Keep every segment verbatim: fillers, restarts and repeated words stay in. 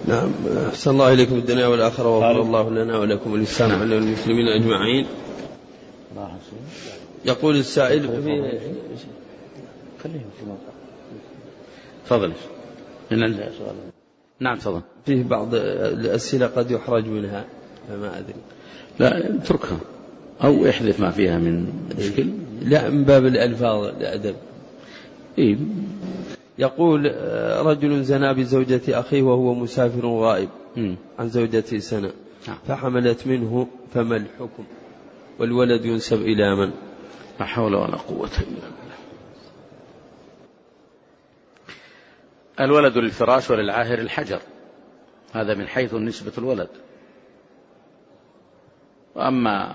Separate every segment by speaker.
Speaker 1: نعم. أحسن الله إليكم الدنيا والآخرة، وغفر الله لنا ولكم الإسلام على المسلمين أجمعين. يقول السائل في
Speaker 2: تفضل. نعم تفضل.
Speaker 1: فيه بعض الأسئلة قد يحرج منها فما أدري.
Speaker 2: لا اتركها أو احذف ما فيها من مشكل.
Speaker 1: لا من باب الألفاظ الأدب.
Speaker 2: إيه؟
Speaker 1: يقول رجل زنى بزوجة أخيه وهو مسافر غائب م. عن زوجته سنة فحملت منه، فما الحكم؟ والولد ينسب إلى من؟
Speaker 2: لا حول ولا قوة إلا بالله. الولد للفراش وللعاهر الحجر، هذا من حيث نسبة الولد. وأما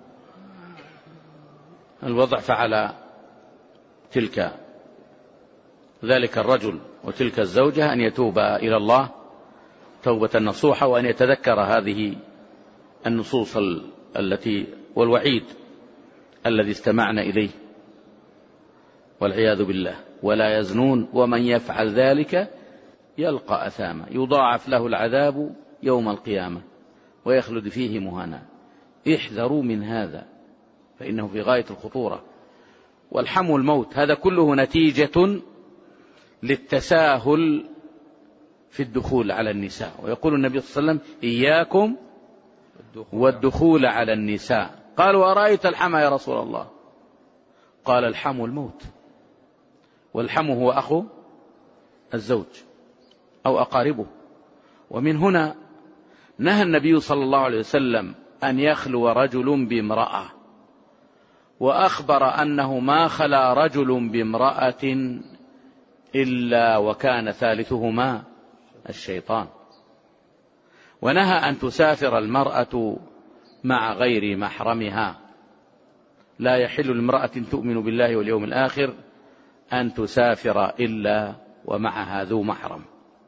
Speaker 2: الوضع فعلى تلك ذلك الرجل وتلك الزوجة أن يتوب إلى الله توبة نصوحة، وأن يتذكر هذه النصوص التي والوعيد الذي استمعنا إليه والعياذ بالله. ولا يزنون ومن يفعل ذلك يلقى أثاما يضاعف له العذاب يوم القيامة ويخلد فيه مهانا. احذروا من هذا فإنه في غاية الخطورة. والحم الموت هذا كله نتيجة للتساهل في الدخول على النساء. ويقول النبي صلى الله عليه وسلم إياكم والدخول على النساء. قالوا أرأيت الحم يا رسول الله؟ قال الحم الموت، والحم هو أخو الزوج أو أقاربه. ومن هنا نهى النبي صلى الله عليه وسلم أن يخلو رجل بامرأة، وأخبر أنه ما خلا رجل بامرأة إلا وكان ثالثهما الشيطان. ونهى أن تسافر المرأة مع غير محرمها، لا يحل لامرأة تؤمن بالله واليوم الآخر أن تسافر إلا ومعها ذو محرم.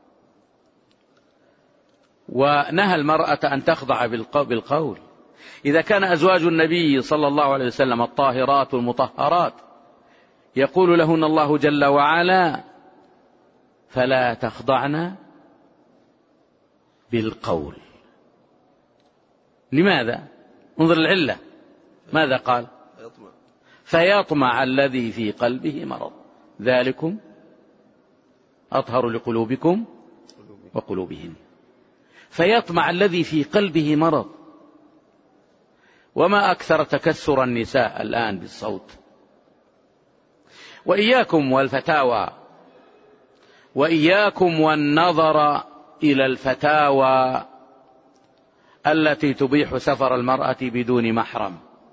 Speaker 2: ونهى المرأة أن تخضع بالقول. إذا كان أزواج النبي صلى الله عليه وسلم الطاهرات المطهرات يقول لهن الله جل وعلا فلا تخضعن بالقول. لماذا؟ انظر العلة، ماذا قال؟ فيطمع الذي في قلبه مرض، ذلكم أطهر لقلوبكم وقلوبهم. فيطمع الذي في قلبه مرض. وما أكثر تكسر النساء الآن بالصوت. وإياكم والفتاوى، وإياكم والنظر إلى الفتاوى التي تبيح سفر المرأة بدون محرم،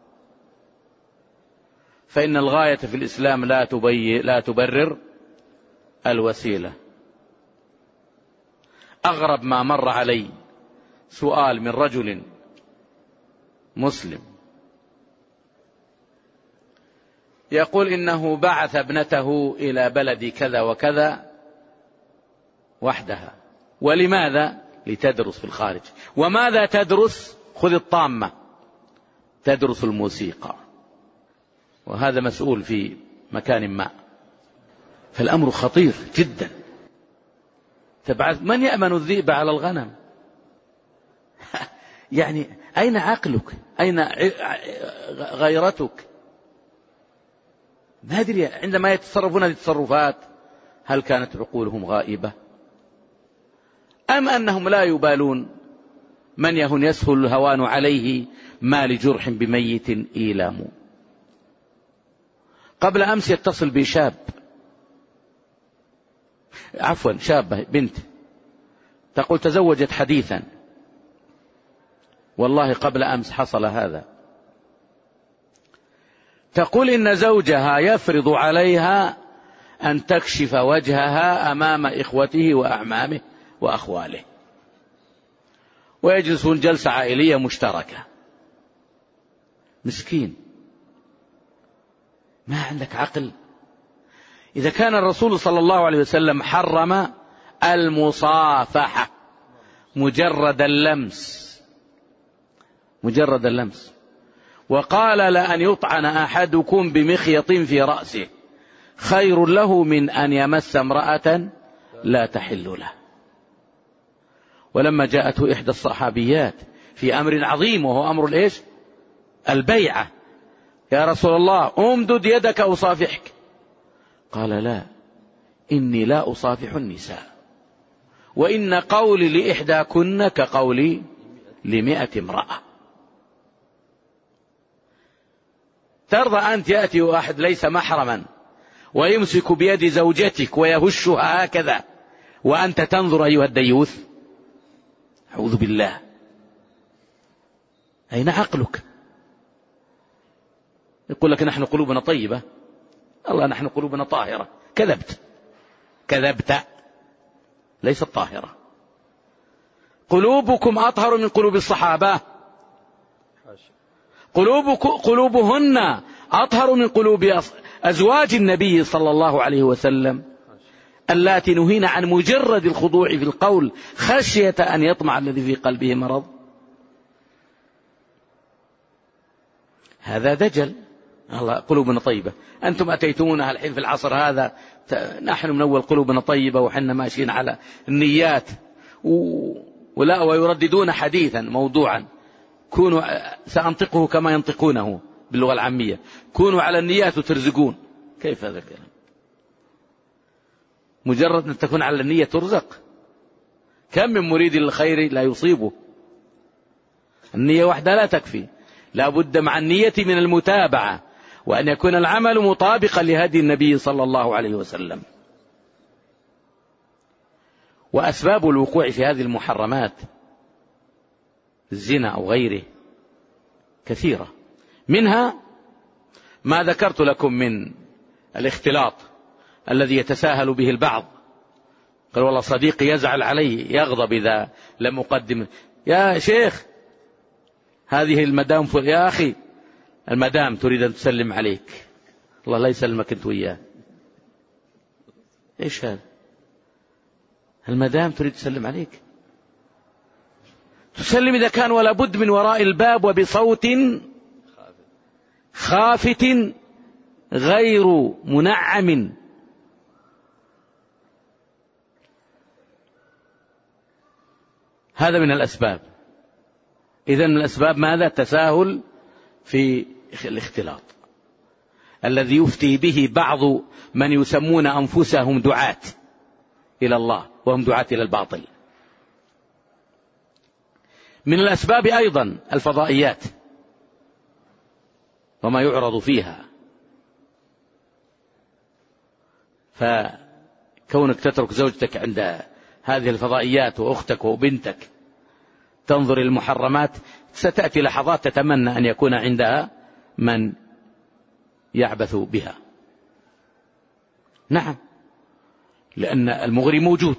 Speaker 2: فإن الغاية في الإسلام لا تبي لا تبرر الوسيلة. أغرب ما مر علي سؤال من رجل مسلم يقول إنه بعث ابنته إلى بلد كذا وكذا وحدها. ولماذا؟ لتدرس في الخارج. وماذا تدرس؟ خذ الطامة، تدرس الموسيقى، وهذا مسؤول في مكان ما. فالأمر خطير جدا. تبعث من يأمن الذئب على الغنم؟ يعني أين عقلك؟ أين غيرتك؟ ما أدري عندما يتصرفون هذه التصرفات هل كانت عقولهم غائبة أم أنهم لا يبالون؟ من يهن يسهل الهوان عليه ما لجرح بميت إيلام. قبل أمس يتصل بشاب، عفوا شابة بنت، تقول تزوجت حديثا، والله قبل أمس حصل هذا. تقول إن زوجها يفرض عليها أن تكشف وجهها أمام إخوته وأعمامه وأخواله، ويجلسون جلسة عائلية مشتركة. مسكين، ما عندك عقل؟ إذا كان الرسول صلى الله عليه وسلم حرم المصافحة مجرد اللمس، مجرد اللمس، وقال لأن يطعن أحدكم بمخيط في رأسه خير له من أن يمس امرأة لا تحل له. ولما جاءته إحدى الصحابيات في أمر عظيم وهو أمر الإيش؟ البيعة، يا رسول الله أمدد يدك أصافحك، قال لا، إني لا أصافح النساء، وإن قولي لإحداكن كقولي لمئة امرأة. ترضى أن يأتي واحد ليس محرما ويمسك بيد زوجتك ويهشها هكذا وأنت تنظر أيها الديوث؟ أعوذ بالله، أين عقلك؟ يقول لك نحن قلوبنا طيبة، الله نحن قلوبنا طاهرة. كذبت كذبت، ليست طاهرة. قلوبكم أطهر من قلوب الصحابة، قلوبهن أطهر من قلوب أزواج النبي صلى الله عليه وسلم اللاتي نهين عن مجرد الخضوع في القول خشية أن يطمع الذي في قلبه مرض. هذا دجل. الله قلوبنا طيبة، أنتم أتيتمونها الحين في العصر هذا، نحن من أول قلوبنا طيبة وحنا ماشيين على النيات و... ولا ويرددون حديثا موضوعا، كونوا سأنطقه كما ينطقونه باللغة العامية، كونوا على النيات وترزقون. كيف هذا الكلام؟ مجرد أن تكون على النية ترزق؟ كم من مريد للخير لا يصيبه؟ النية وحدها لا تكفي، لا بد مع النية من المتابعة، وأن يكون العمل مطابقا لهدي النبي صلى الله عليه وسلم. وأسباب الوقوع في هذه المحرمات الزنا أو غيره كثيرة، منها ما ذكرت لكم من الاختلاط الذي يتساهل به البعض. قال والله صديقي يزعل علي، يغضب إذا لم أقدم، يا شيخ هذه المدام فل... يا أخي المدام تريد أن تسلم عليك، الله لا يسلمك أنت وياه. إيش هذا؟ المدام تريد تسلم عليك، تسلم إذا كان ولا بد من وراء الباب وبصوت خافت غير منعم. هذا من الأسباب. إذن من الأسباب ماذا؟ تساهل في الاختلاط الذي يفتي به بعض من يسمون أنفسهم دعاة إلى الله وهم دعاة إلى الباطل. من الأسباب أيضا الفضائيات وما يعرض فيها، فكونك تترك زوجتك عند هذه الفضائيات وأختك وبنتك تنظر المحرمات، ستأتي لحظات تتمنى أن يكون عندها من يعبث بها. نعم، لأن المغري موجود،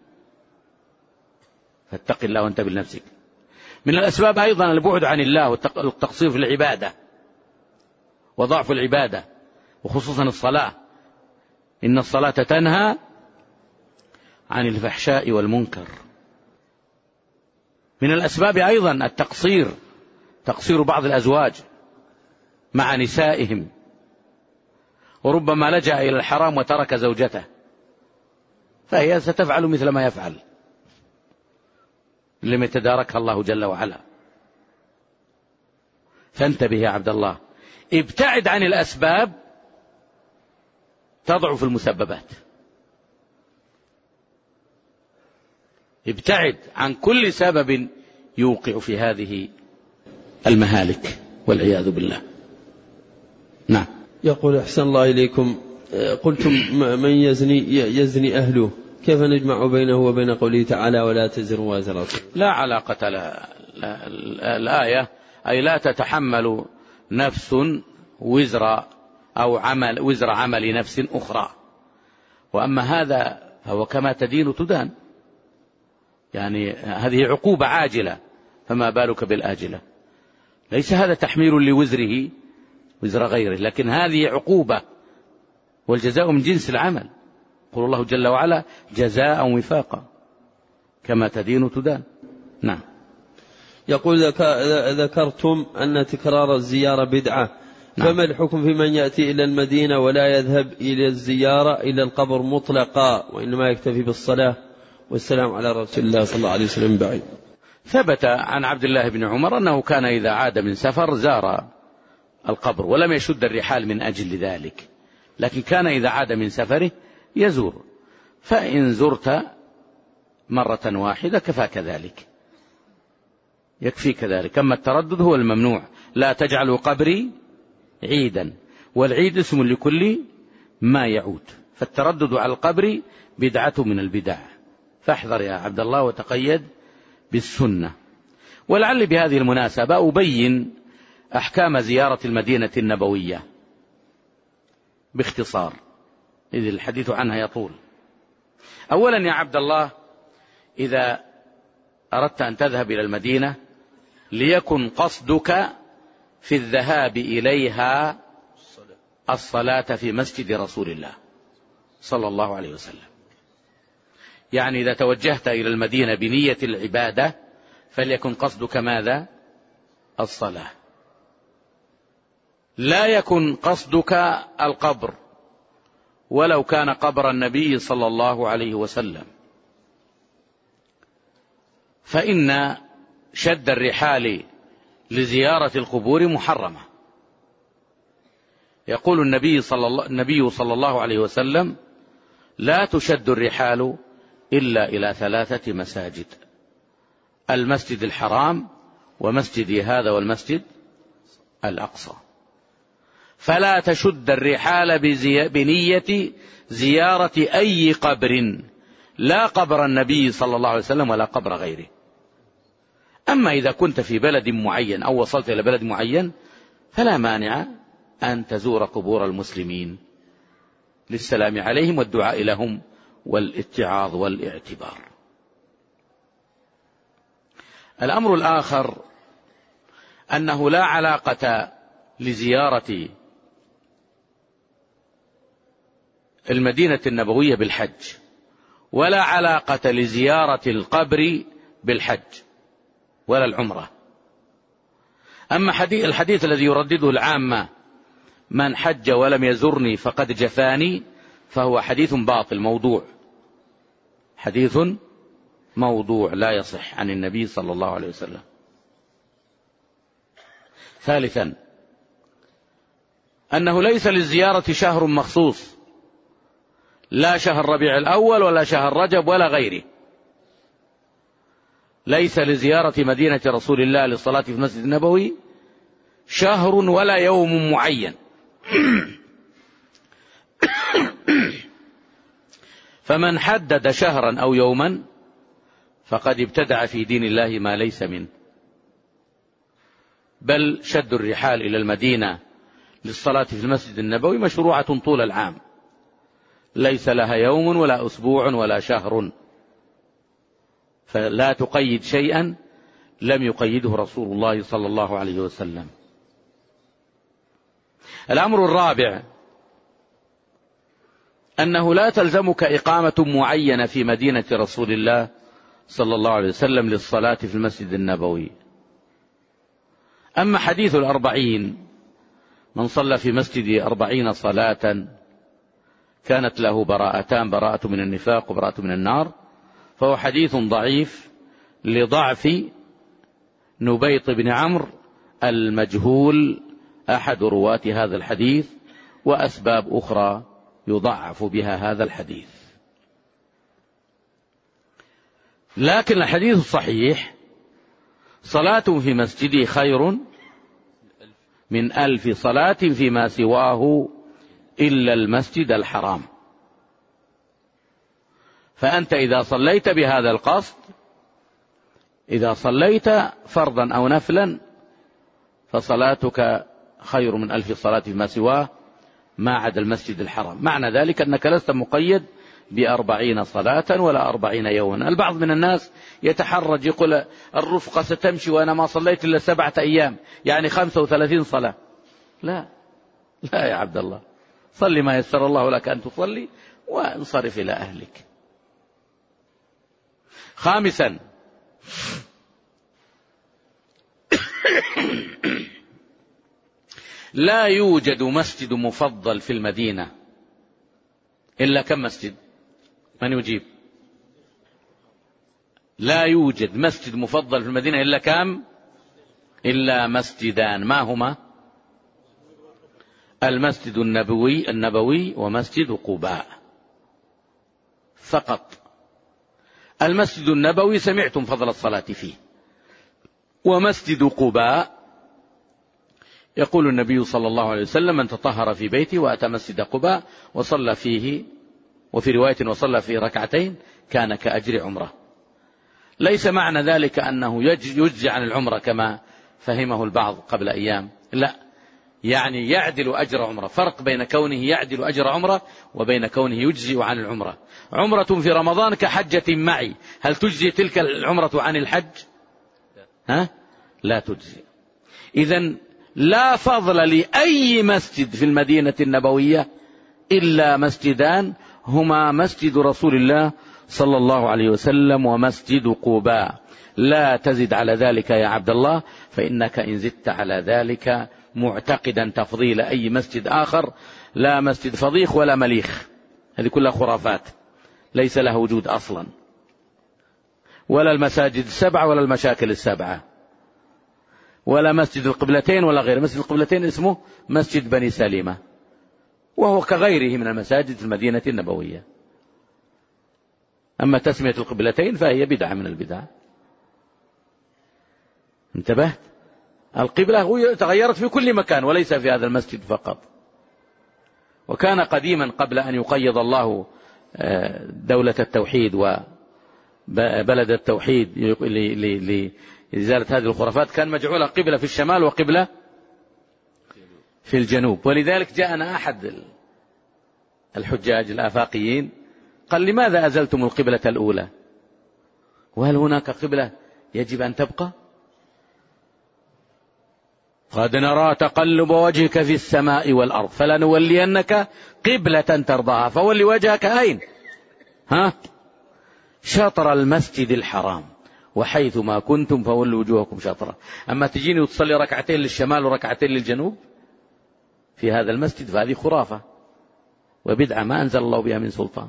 Speaker 2: فاتق الله وانتبه لنفسك. من الأسباب أيضا البعد عن الله والتقصير في العبادة وضعف العبادة، وخصوصا الصلاة، إن الصلاة تنهى عن الفحشاء والمنكر. من الأسباب أيضا التقصير، تقصير بعض الأزواج مع نسائهم، وربما لجأ إلى الحرام وترك زوجته، فهي ستفعل مثل ما يفعل لم يتداركها الله جل وعلا. فانتبه يا عبد الله، ابتعد عن الأسباب تضعف المسببات، ابتعد عن كل سبب يوقع في هذه المهالك والعياذ بالله. نعم.
Speaker 1: يقول أحسن الله إليكم، قلتم من يزني يزني أهله، كيف نجمع بينه وبين قوله تعالى ولا تزر وازرة؟
Speaker 2: لا علاقة لا لا الآية أي لا تتحمل نفس وزر أو عمل وزر عمل نفس أخرى، وأما هذا فهو كما تدين تدان، يعني هذه عقوبة عاجلة فما بالك بالآجلة. ليس هذا تحميل لوزره وزر غيره، لكن هذه عقوبة، والجزاء من جنس العمل. يقول الله جل وعلا جزاء وفاقا كما تدين تدان. نعم.
Speaker 1: يقول ذكرتم أن تكرار الزيارة بدعة، نعم. فما الحكم في من يأتي إلى المدينة ولا يذهب إلى الزيارة إلى القبر مطلقا، وإنما يكتفي بالصلاة والسلام على رسول الله صلى الله عليه وسلم بعد.
Speaker 2: ثبت عن عبد الله بن عمر أنه كان إذا عاد من سفر زار القبر ولم يشد الرحال من أجل ذلك، لكن كان إذا عاد من سفره يزور، فإن زرت مرة واحدة كفاك ذلك، يكفي كذلك. أما التردد هو الممنوع. لا تجعلوا قبري عيدا، والعيد اسم لكل ما يعود، فالتردد على القبر بدعة من البدع، فاحذر يا عبد الله وتقيد بالسنة. ولعل بهذه المناسبة أبين أحكام زيارة المدينة النبوية باختصار، إذ الحديث عنها يطول. أولا يا عبد الله، إذا أردت أن تذهب إلى المدينة ليكن قصدك في الذهاب إليها الصلاة في مسجد رسول الله صلى الله عليه وسلم. يعني إذا توجهت إلى المدينة بنية العبادة فليكن قصدك ماذا؟ الصلاة. لا يكن قصدك القبر ولو كان قبر النبي صلى الله عليه وسلم، فإن شد الرحال لزيارة القبور محرمة. يقول النبي صلى الله, النبي صلى الله عليه وسلم: لا تشد الرحال إلا إلى ثلاثة مساجد: المسجد الحرام ومسجدي هذا والمسجد الأقصى. فلا تشد الرحال بنية زيارة أي قبر، لا قبر النبي صلى الله عليه وسلم ولا قبر غيره. أما إذا كنت في بلد معين أو وصلت إلى بلد معين فلا مانع أن تزور قبور المسلمين للسلام عليهم والدعاء لهم والاتعاظ والاعتبار. الأمر الآخر أنه لا علاقة لزيارة المدينة النبوية بالحج، ولا علاقة لزيارة القبر بالحج ولا العمرة. أما حديث الحديث الذي يردده العامة: من حج ولم يزرني فقد جفاني، فهو حديث باطل موضوع، حديث موضوع لا يصح عن النبي صلى الله عليه وسلم. ثالثا أنه ليس للزيارة شهر مخصوص، لا شهر ربيع الأول ولا شهر رجب ولا غيره. ليس لزيارة مدينة رسول الله للصلاة في المسجد النبوي شهر ولا يوم معين. فمن حدد شهرا أو يوما فقد ابتدع في دين الله ما ليس منه. بل شد الرحال إلى المدينة للصلاة في المسجد النبوي مشروعة طول العام، ليس لها يوم ولا أسبوع ولا شهر، فلا تقيد شيئا لم يقيده رسول الله صلى الله عليه وسلم. الأمر الرابع أنه لا تلزمك إقامة معينة في مدينة رسول الله صلى الله عليه وسلم للصلاة في المسجد النبوي. أما حديث الأربعين: من صلى في مسجد أربعين صلاة كانت له براءتان: براءة من النفاق وبراءة من النار، فهو حديث ضعيف لضعف نبيط بن عمرو المجهول أحد رواة هذا الحديث، وأسباب أخرى يضعف بها هذا الحديث. لكن الحديث الصحيح: صلاة في مسجدي خير من ألف صلاة فيما سواه إلا المسجد الحرام. فأنت إذا صليت بهذا القصد، إذا صليت فرضا أو نفلا، فصلاتك خير من ألف صلاة فيما سواه ما عدا المسجد الحرام. معنى ذلك أنك لست مقيد بأربعين صلاة ولا أربعين يوما. البعض من الناس يتحرج يقول الرفقة ستمشي وأنا ما صليت إلا سبعة أيام، يعني خمسة وثلاثين صلاة. لا لا يا عبد الله، صل ما يسر الله لك أن تصلي وانصرف إلى أهلك. خامسا لا يوجد مسجد مفضل في المدينة إلا كم مسجد؟ من يجيب؟ لا يوجد مسجد مفضل في المدينة إلا كام؟ إلا مسجدان، ما هما؟ المسجد النبوي النبوي ومسجد قباء فقط. المسجد النبوي سمعتم فضل الصلاة فيه، ومسجد قباء يقول النبي صلى الله عليه وسلم: من تطهر في بيته وأتى مسجد قباء وصلى فيه، وفي رواية وصلى فيه ركعتين كان كأجر عمره. ليس معنى ذلك أنه يجزي عن العمرة كما فهمه البعض قبل أيام، لا، يعني يعدل أجر عمرة. فرق بين كونه يعدل أجر عمرة وبين كونه يجزي عن العمرة. عمرة في رمضان كحجة معي، هل تجزي تلك العمرة عن الحج؟ ها؟ لا تجزي. إذن لا فضل لأي مسجد في المدينة النبوية إلا مسجدان، هما مسجد رسول الله صلى الله عليه وسلم ومسجد قباء. لا تزد على ذلك يا عبد الله، فإنك إن زدت على ذلك معتقدا تفضيل أي مسجد آخر لا مسجد فضيخ ولا مليخ، هذه كلها خرافات ليس لها وجود أصلا، ولا المساجد السبعة ولا المشاكل السبعة ولا مسجد القبلتين ولا غيره. مسجد القبلتين اسمه مسجد بني سليمة، وهو كغيره من المساجد في المدينة النبوية. أما تسمية القبلتين فهي بدعة من البدع. انتبهت؟ القبلة تغيرت في كل مكان وليس في هذا المسجد فقط. وكان قديما قبل أن يقيض الله دولة التوحيد وبلد التوحيد لإزالة هذه الخرافات، كان مجعولة قبلة في الشمال وقبلة في الجنوب. ولذلك جاءنا أحد الحجاج الآفاقيين قال: لماذا أزلتم القبلة الأولى؟ وهل هناك قبلة يجب أن تبقى؟ قد نرى تقلب وجهك في السماء والأرض فلنولينك قبلة ترضاها فول وجهك أين؟ ها؟ شطر المسجد الحرام وحيث ما كنتم فولوا وجوهكم شطرة. أما تجيني وتصلي ركعتين للشمال وركعتين للجنوب في هذا المسجد فهذه خرافة وبدعة ما أنزل الله بها من سلطان.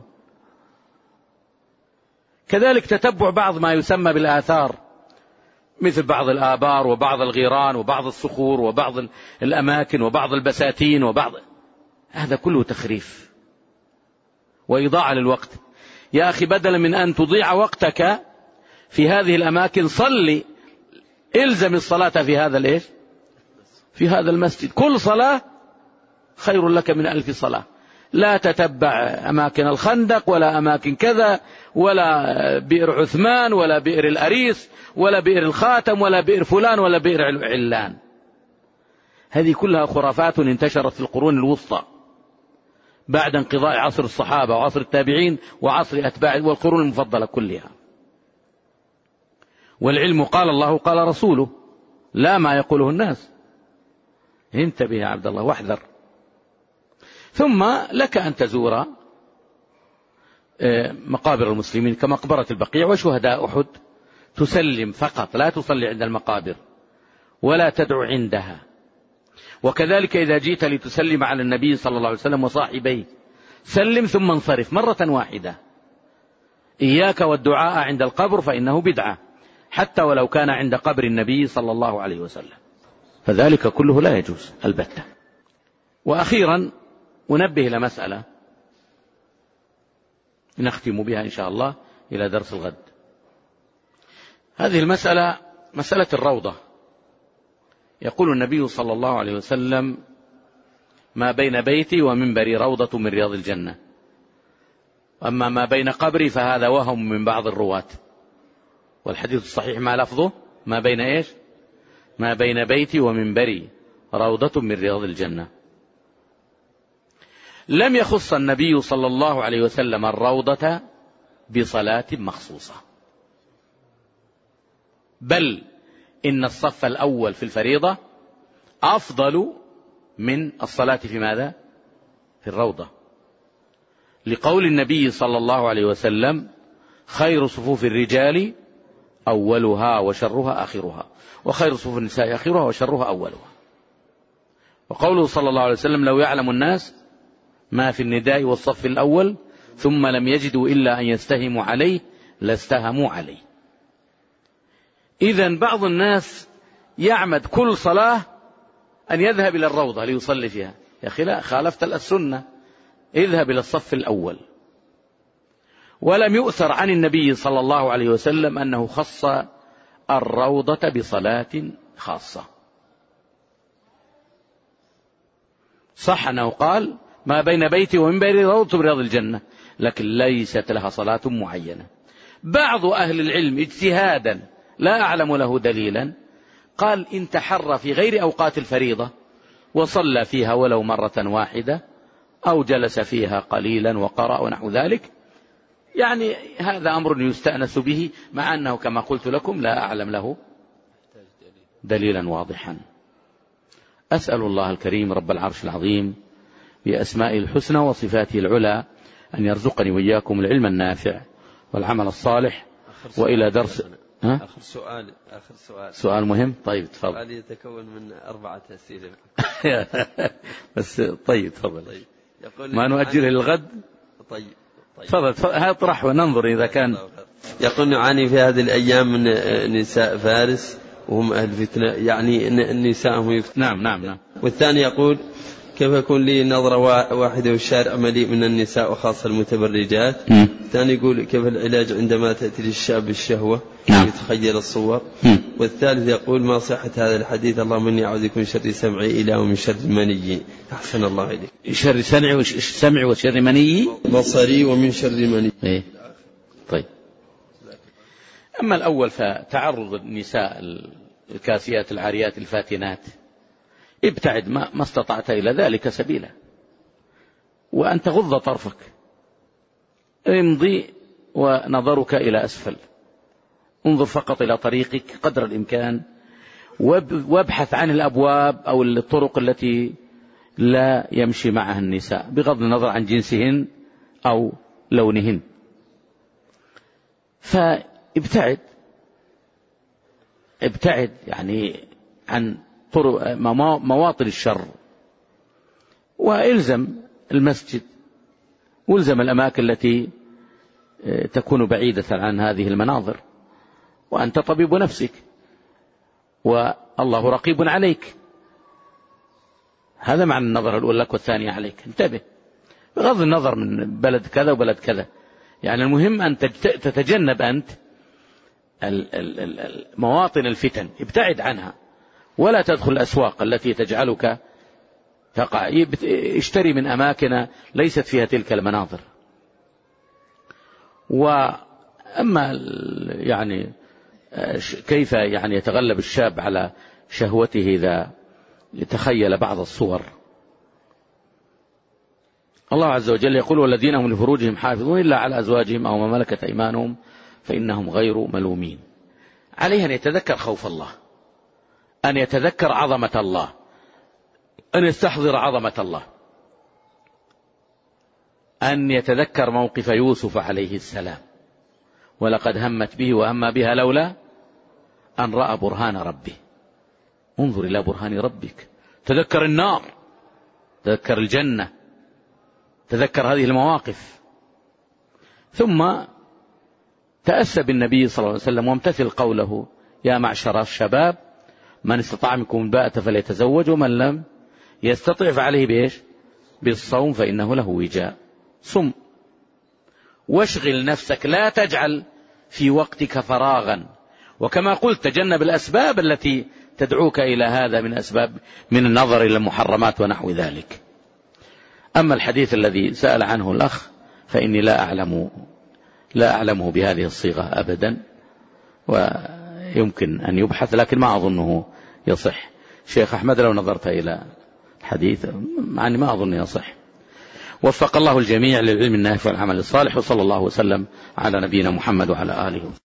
Speaker 2: كذلك تتبع بعض ما يسمى بالآثار، مثل بعض الآبار وبعض الغيران وبعض الصخور وبعض الأماكن وبعض البساتين وبعض، هذا كله تخريف وإضاعة للوقت. يا أخي بدلا من أن تضيع وقتك في هذه الأماكن صلي، إلزم الصلاة في هذا الإيش؟ في هذا المسجد. كل صلاة خير لك من ألف صلاة. لا تتبع أماكن الخندق ولا أماكن كذا ولا بئر عثمان ولا بئر الأريس ولا بئر الخاتم ولا بئر فلان ولا بئر علان. هذه كلها خرافات انتشرت في القرون الوسطى بعد انقضاء عصر الصحابة وعصر التابعين وعصر أتباع والقرون المفضلة كلها. والعلم قال الله قال رسوله لا ما يقوله الناس. انتبه يا عبد الله واحذر. ثم لك أن تزور مقابر المسلمين كمقبرة البقيع وشهداء أحد، تسلم فقط لا تصلي عند المقابر ولا تدعو عندها. وكذلك إذا جئت لتسلم على النبي صلى الله عليه وسلم وصاحبيه سلم ثم انصرف مرة واحدة. إياك والدعاء عند القبر فإنه بدعة حتى ولو كان عند قبر النبي صلى الله عليه وسلم، فذلك كله لا يجوز البتة. وأخيرا أنبه إلى مسألة نختم بها إن شاء الله إلى درس الغد. هذه المسألة مسألة الروضة. يقول النبي صلى الله عليه وسلم ما بين بيتي ومنبري روضة من رياض الجنة، أما ما بين قبري فهذا وهم من بعض الرواة. والحديث الصحيح ما لفظه ما بين إيش؟ ما بين بيتي ومنبري روضة من رياض الجنة. لم يخص النبي صلى الله عليه وسلم الروضة بصلاة مخصوصة، بل إن الصف الأول في الفريضة أفضل من الصلاة في ماذا؟ في الروضة، لقول النبي صلى الله عليه وسلم خير صفوف الرجال أولها وشرها آخرها، وخير صفوف النساء آخرها وشرها أولها. وقوله صلى الله عليه وسلم لو يعلم الناس ما في النداء والصف الأول ثم لم يجدوا إلا أن يستهموا عليه لاستهموا عليه. إذن بعض الناس يعمد كل صلاة أن يذهب إلى الروضة ليصلي فيها. يا أخي لا، خالفت السنة، اذهب إلى الصف الأول. ولم يؤثر عن النبي صلى الله عليه وسلم أنه خص الروضة بصلاة خاصة. صح أنه قال ما بين بيتي ومنبري روضة من رياض الجنة، لكن ليست لها صلاة معينة. بعض أهل العلم اجتهادا لا أعلم له دليلا قال إن تحرى في غير أوقات الفريضة وصلى فيها ولو مرة واحدة أو جلس فيها قليلا وقرأ ونحو ذلك، يعني هذا أمر يستأنس به، مع أنه كما قلت لكم لا أعلم له دليلا واضحا. أسأل الله الكريم رب العرش العظيم بأسمائه الحسنى وصفاته العلى أن يرزقني وإياكم العلم النافع والعمل الصالح. وإلى درس ها؟
Speaker 1: آخر سؤال آخر سؤال
Speaker 2: سؤال مهم. طيب تفضل.
Speaker 1: سؤال يتكون من أربعة أسئلة
Speaker 2: بس طيب تفضل.
Speaker 1: طيب.
Speaker 2: ما نؤجله للغد.
Speaker 1: طيب
Speaker 2: تفضل اطرح وننظر إذا كان.
Speaker 1: يقول نعاني في هذه الأيام من نساء فارس وهم أهل فتنة، يعني النساء هم يفتنون.
Speaker 2: نعم نعم نعم.
Speaker 1: والثاني يقول كيف يكون لي نظرة واحدة والشارع مليء من النساء وخاصة المتبرجات. الثاني يقول كيف العلاج عندما تأتي للشاب الشهوة يتخيل الصور. م. والثالث يقول ما صحة هذا الحديث اللهم إني أعوذ بك من شر سمعي إلى ومن شر مني. أحسن الله إليك.
Speaker 2: شر سمعي وسمعي وشر مني
Speaker 1: بصري ومن شر مني.
Speaker 2: إيه؟ طيب. أما الأول فتعرض النساء الكاسيات العاريات الفاتنات، ابتعد ما, ما استطعت إلى ذلك سبيلا، وأن تغض طرفك، امضي ونظرك إلى أسفل، انظر فقط إلى طريقك قدر الإمكان، وابحث عن الأبواب أو الطرق التي لا يمشي معها النساء بغض النظر عن جنسهن أو لونهن. فابتعد ابتعد يعني عن مواطن الشر، والزم المسجد والزم الأماكن التي تكون بعيدة عن هذه المناظر، وأنت طبيب نفسك والله رقيب عليك. هذا معنى النظر الأولى لك والثانية عليك. انتبه بغض النظر من بلد كذا وبلد كذا، يعني المهم أن تتجنب أنت مواطن الفتن، ابتعد عنها ولا تدخل الأسواق التي تجعلك تقع، اشتري من أماكن ليست فيها تلك المناظر. وأما يعني كيف يعني يتغلب الشاب على شهوته إذا يتخيل بعض الصور، الله عز وجل يقول والذين هم لفروجهم حافظون إلا على أزواجهم أو ما ملكت أيمانهم فإنهم غير ملومين. عليه أن يتذكر خوف الله، أن يتذكر عظمة الله، أن يستحضر عظمة الله، أن يتذكر موقف يوسف عليه السلام ولقد همت به وهم بها لولا أن رأى برهان ربه. انظر إلى برهان ربك، تذكر النار، تذكر الجنة، تذكر هذه المواقف، ثم تأسى بالنبي صلى الله عليه وسلم وامتثل قوله يا معشر الشباب من استطاع منكم الباءة فليتزوج ومن لم يستطع فعليه بإيش؟ بالصوم فإنه له وجاء. صم واشغل نفسك، لا تجعل في وقتك فراغا، وكما قلت تجنب الأسباب التي تدعوك إلى هذا من أسباب من النظر إلى المحرمات ونحو ذلك. أما الحديث الذي سأل عنه الأخ فإني لا أعلم لا أعلمه بهذه الصيغة أبدا، ويمكن أن يبحث لكن ما أظنه يصح. شيخ أحمد لو نظرت إلى الحديث يعني ما أظن يصح. وفق الله الجميع للعلم النافع والعمل الصالح، وصلى الله وسلم على نبينا محمد وعلى آله.